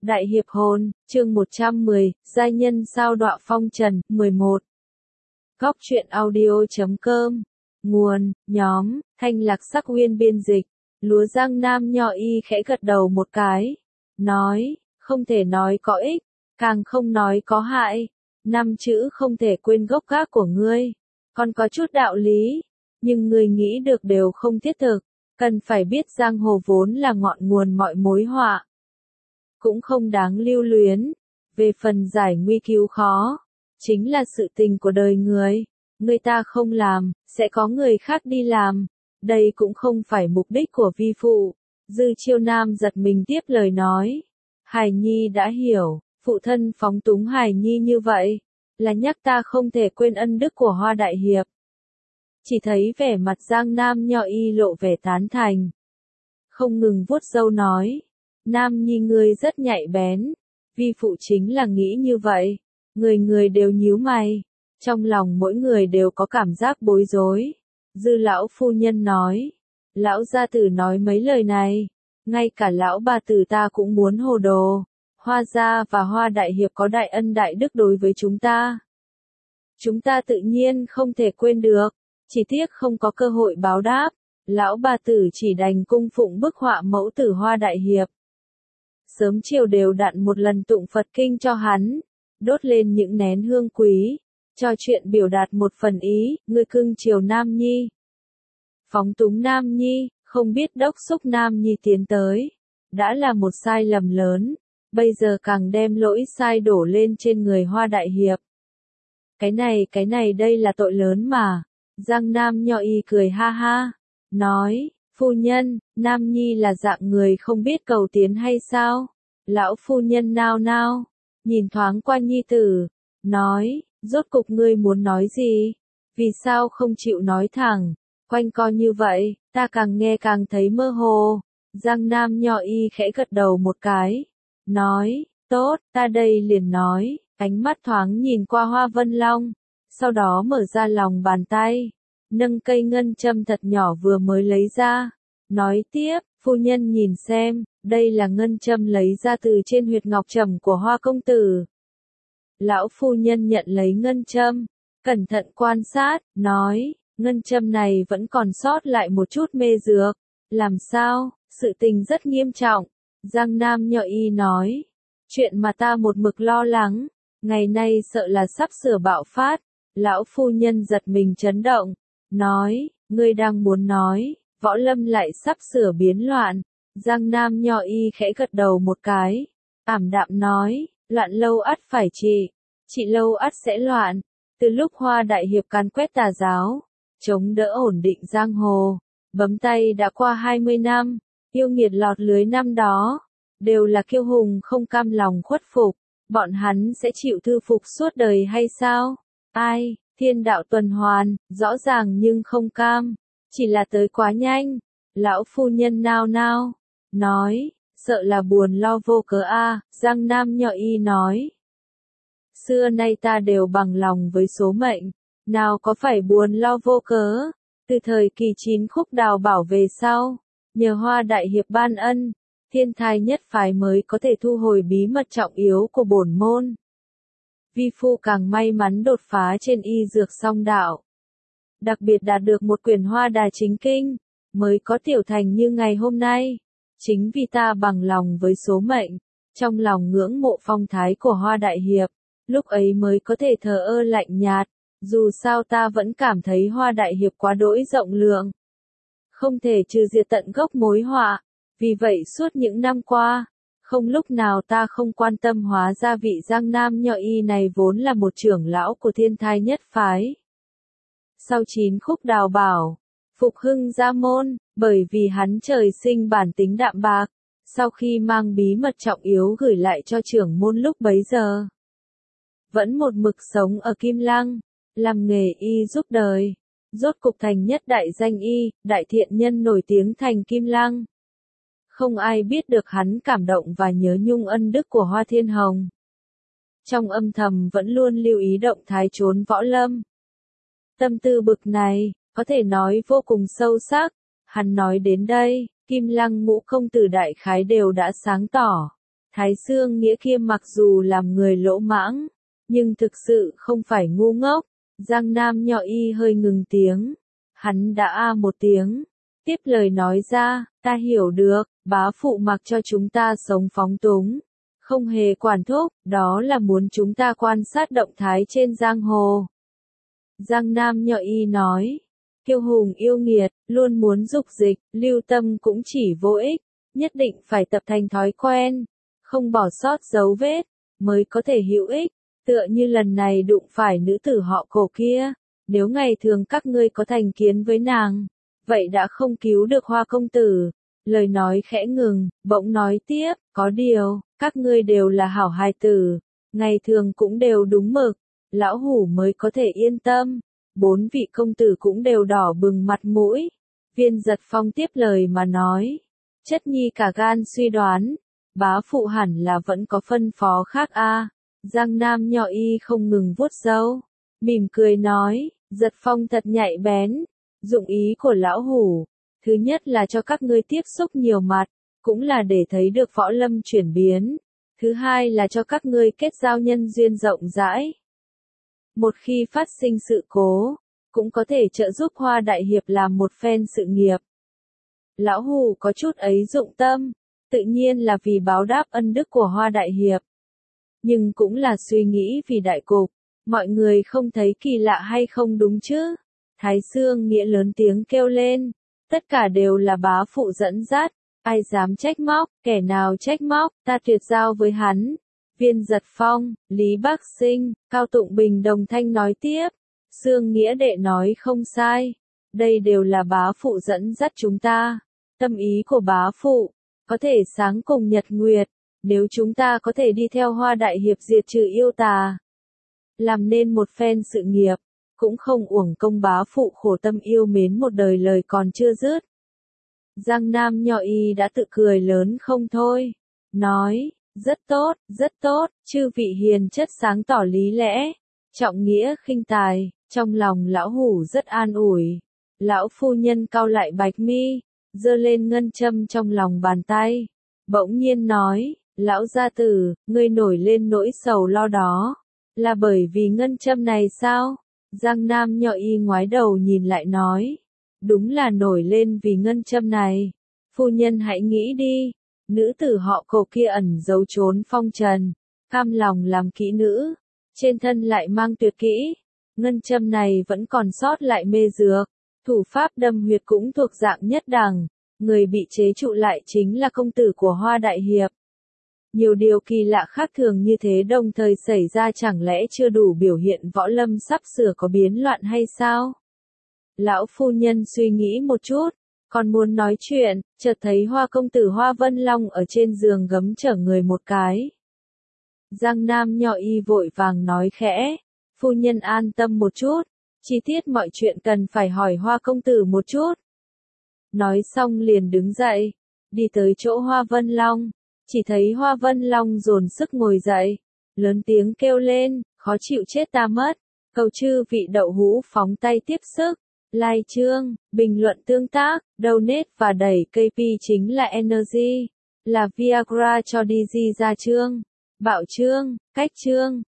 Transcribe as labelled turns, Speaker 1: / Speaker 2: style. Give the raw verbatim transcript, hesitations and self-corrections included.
Speaker 1: Đại hiệp hồn, chương một trăm mười, giai nhân sao đọa phong trần, mười một. Góc truyện audio.com. Nguồn, nhóm, Thanh Lạc Sắc Uyên biên dịch. Lúa Giang Nam Nho Y khẽ gật đầu một cái. Nói, không thể nói có ích, càng không nói có hại. Năm chữ không thể quên gốc gác của ngươi. Còn có chút đạo lý, nhưng ngươi nghĩ được đều không thiết thực. Cần phải biết giang hồ vốn là ngọn nguồn mọi mối họa. Cũng không đáng lưu luyến. Về phần giải nguy cứu khó, chính là sự tình của đời người. Người ta không làm, sẽ có người khác đi làm. Đây cũng không phải mục đích của vi phụ. Dư Chiêu Nam giật mình tiếp lời nói. Hải Nhi đã hiểu, phụ thân phóng túng Hải Nhi như vậy, là nhắc ta không thể quên ân đức của Hoa Đại Hiệp. Chỉ thấy vẻ mặt Giang Nam Nho Y lộ vẻ tán thành. Không ngừng vuốt râu nói. Nam Nhi ngươi rất nhạy bén. Vi phụ chính là nghĩ như vậy. Người người đều nhíu mày. Trong lòng mỗi người đều có cảm giác bối rối. Dư lão phu nhân nói. Lão gia tử nói mấy lời này. Ngay cả lão bà tử ta cũng muốn hồ đồ. Hoa gia và Hoa Đại Hiệp có đại ân đại đức đối với chúng ta. Chúng ta tự nhiên không thể quên được. Chỉ tiếc không có cơ hội báo đáp. Lão bà tử chỉ đành cung phụng bức họa mẫu tử Hoa Đại Hiệp. Sớm chiều đều đặn một lần tụng Phật kinh cho hắn, đốt lên những nén hương quý, cho chuyện biểu đạt một phần ý, ngươi cưng chiều Nam Nhi. Phóng túng Nam Nhi, không biết đốc xúc Nam Nhi tiến tới, đã là một sai lầm lớn, bây giờ càng đem lỗi sai đổ lên trên người Hoa Đại Hiệp. Cái này cái này đây là tội lớn mà, Giang Nam Nho Y cười ha ha, nói. Phu nhân, Nam Nhi là dạng người không biết cầu tiến hay sao? Lão phu nhân nao nao, nhìn thoáng qua Nhi tử, nói, rốt cục ngươi muốn nói gì? Vì sao không chịu nói thẳng? Quanh co như vậy, ta càng nghe càng thấy mơ hồ. Giang Nam Nho Y khẽ gật đầu một cái, nói, tốt, ta đây liền nói, ánh mắt thoáng nhìn qua Hoa Vân Long, sau đó mở ra lòng bàn tay. Nâng cây ngân châm thật nhỏ vừa mới lấy ra, nói tiếp, phu nhân nhìn xem, đây là ngân châm lấy ra từ trên huyệt ngọc trầm của Hoa công tử. Lão phu nhân nhận lấy ngân châm, cẩn thận quan sát, nói, ngân châm này vẫn còn sót lại một chút mê dược, làm sao, sự tình rất nghiêm trọng. Giang Nam Nho Y nói, chuyện mà ta một mực lo lắng, ngày nay sợ là sắp sửa bạo phát. Lão phu nhân giật mình chấn động. Nói, ngươi đang muốn nói, võ lâm lại sắp sửa biến loạn. Giang Nam Nho Y khẽ gật đầu một cái, ảm đạm nói, loạn lâu ắt phải trị, trị lâu ắt sẽ loạn. Từ lúc Hoa Đại Hiệp càn quét tà giáo, chống đỡ ổn định giang hồ, bấm tay đã qua hai mươi năm, yêu nghiệt lọt lưới năm đó, đều là kiêu hùng không cam lòng khuất phục, bọn hắn sẽ chịu thư phục suốt đời hay sao? Ai? Thiên đạo tuần hoàn, rõ ràng nhưng không cam, chỉ là tới quá nhanh. Lão phu nhân nao nao, nói, sợ là buồn lo vô cớ a. À. Giang Nam Nho Y nói, xưa nay ta đều bằng lòng với số mệnh, nào có phải buồn lo vô cớ. Từ thời kỳ chín khúc đào bảo về sau, nhờ Hoa Đại Hiệp ban ân, thiên thai nhất phái mới có thể thu hồi bí mật trọng yếu của bổn môn. Vi phu càng may mắn đột phá trên y dược song đạo. Đặc biệt đạt được một quyển Hoa Đà chính kinh, mới có tiểu thành như ngày hôm nay. Chính vì ta bằng lòng với số mệnh, trong lòng ngưỡng mộ phong thái của Hoa Đại Hiệp, lúc ấy mới có thể thờ ơ lạnh nhạt, dù sao ta vẫn cảm thấy Hoa Đại Hiệp quá đỗi rộng lượng. Không thể trừ diệt tận gốc mối họa, vì vậy suốt những năm qua, không lúc nào ta không quan tâm hóa ra vị Giang Nam Nho Y này vốn là một trưởng lão của thiên thai nhất phái. Sau chín khúc đào bảo, phục hưng gia môn, bởi vì hắn trời sinh bản tính đạm bạc, sau khi mang bí mật trọng yếu gửi lại cho trưởng môn lúc bấy giờ. Vẫn một mực sống ở Kim Lăng, làm nghề y giúp đời, rốt cục thành nhất đại danh y, đại thiện nhân nổi tiếng thành Kim Lăng. Không ai biết được hắn cảm động và nhớ nhung ân đức của Hoa Thiên Hồng. Trong âm thầm vẫn luôn lưu ý động thái trốn võ lâm. Tâm tư bực này, có thể nói vô cùng sâu sắc. Hắn nói đến đây, Kim Lăng ngũ công tử đại khái đều đã sáng tỏ. Thái Sương Nghĩa kia mặc dù làm người lỗ mãng, nhưng thực sự không phải ngu ngốc. Giang Nam Nho Y hơi ngừng tiếng. Hắn đã a một tiếng. Tiếp lời nói ra, ta hiểu được, bá phụ mặc cho chúng ta sống phóng túng. Không hề quản thúc, đó là muốn chúng ta quan sát động thái trên giang hồ. Giang Nam Nho Y nói. Kiêu hùng yêu nghiệt, luôn muốn dục dịch, lưu tâm cũng chỉ vô ích. Nhất định phải tập thành thói quen. Không bỏ sót dấu vết, mới có thể hữu ích. Tựa như lần này đụng phải nữ tử họ Cổ kia, nếu ngày thường các ngươi có thành kiến với nàng, vậy đã không cứu được Hoa công tử. Lời nói khẽ ngừng, bỗng nói tiếp, có điều, các ngươi đều là hảo hài tử, ngày thường cũng đều đúng mực, lão hủ mới có thể yên tâm. Bốn vị công tử cũng đều đỏ bừng mặt mũi. Viên Giật Phong tiếp lời mà nói, chất nhi cả gan suy đoán, bá phụ hẳn là vẫn có phân phó khác a. Giang Nam Nho Y không ngừng vuốt râu, mỉm cười nói, Giật Phong thật nhạy bén. Dụng ý của lão hủ, thứ nhất là cho các ngươi tiếp xúc nhiều mặt, cũng là để thấy được võ lâm chuyển biến. Thứ hai là cho các ngươi kết giao nhân duyên rộng rãi. Một khi phát sinh sự cố, cũng có thể trợ giúp Hoa đại hiệp làm một phen sự nghiệp. Lão hủ có chút ấy dụng tâm, tự nhiên là vì báo đáp ân đức của Hoa đại hiệp. Nhưng cũng là suy nghĩ vì đại cục, mọi người không thấy kỳ lạ hay không đúng chứ? Thái Sương Nghĩa lớn tiếng kêu lên, tất cả đều là bá phụ dẫn dắt, ai dám trách móc, kẻ nào trách móc, ta tuyệt giao với hắn. Viên Giật Phong, Lý Bắc Sinh, Cao Tụng Bình đồng thanh nói tiếp, Sương Nghĩa đệ nói không sai, đây đều là bá phụ dẫn dắt chúng ta. Tâm ý của bá phụ, có thể sáng cùng nhật nguyệt, nếu chúng ta có thể đi theo Hoa đại hiệp diệt trừ yêu tà, làm nên một phen sự nghiệp, cũng không uổng công bá phụ khổ tâm yêu mến một đời lời còn chưa dứt. Giang Nam Nho Y đã tự cười lớn không thôi, nói, rất tốt, rất tốt, chư vị hiền chất sáng tỏ lý lẽ, trọng nghĩa khinh tài, trong lòng lão hủ rất an ủi. Lão phu nhân cau lại bạch mi, giơ lên ngân châm trong lòng bàn tay, bỗng nhiên nói, lão gia tử, ngươi nổi lên nỗi sầu lo đó, là bởi vì ngân châm này sao? Giang Nam Nho Y ngoái đầu nhìn lại nói, đúng là nổi lên vì ngân châm này. Phu nhân hãy nghĩ đi, nữ tử họ Cổ kia ẩn giấu trốn phong trần, cam lòng làm kỹ nữ, trên thân lại mang tuyệt kỹ, ngân châm này vẫn còn sót lại mê dược, thủ pháp đâm huyệt cũng thuộc dạng nhất đẳng, người bị chế trụ lại chính là công tử của Hoa đại hiệp. Nhiều điều kỳ lạ khác thường như thế đồng thời xảy ra, chẳng lẽ chưa đủ biểu hiện võ lâm sắp sửa có biến loạn hay sao? Lão phu nhân suy nghĩ một chút, còn muốn nói chuyện, chợt thấy Hoa công tử Hoa Vân Long ở trên giường gấm chở người một cái. Giang Nam Nho Y vội vàng nói khẽ, phu nhân an tâm một chút, chi tiết mọi chuyện cần phải hỏi Hoa công tử một chút. Nói xong liền đứng dậy, đi tới chỗ Hoa Vân Long. Chỉ thấy Hoa Vân Long dồn sức ngồi dậy, lớn tiếng kêu lên, khó chịu chết ta mất, cầu chư vị đậu hũ phóng tay tiếp sức, like chương, bình luận tương tác, donate và đẩy ca pê chính là energy, là Viagra cho đê giê ra chương, bạo chương, cách chương.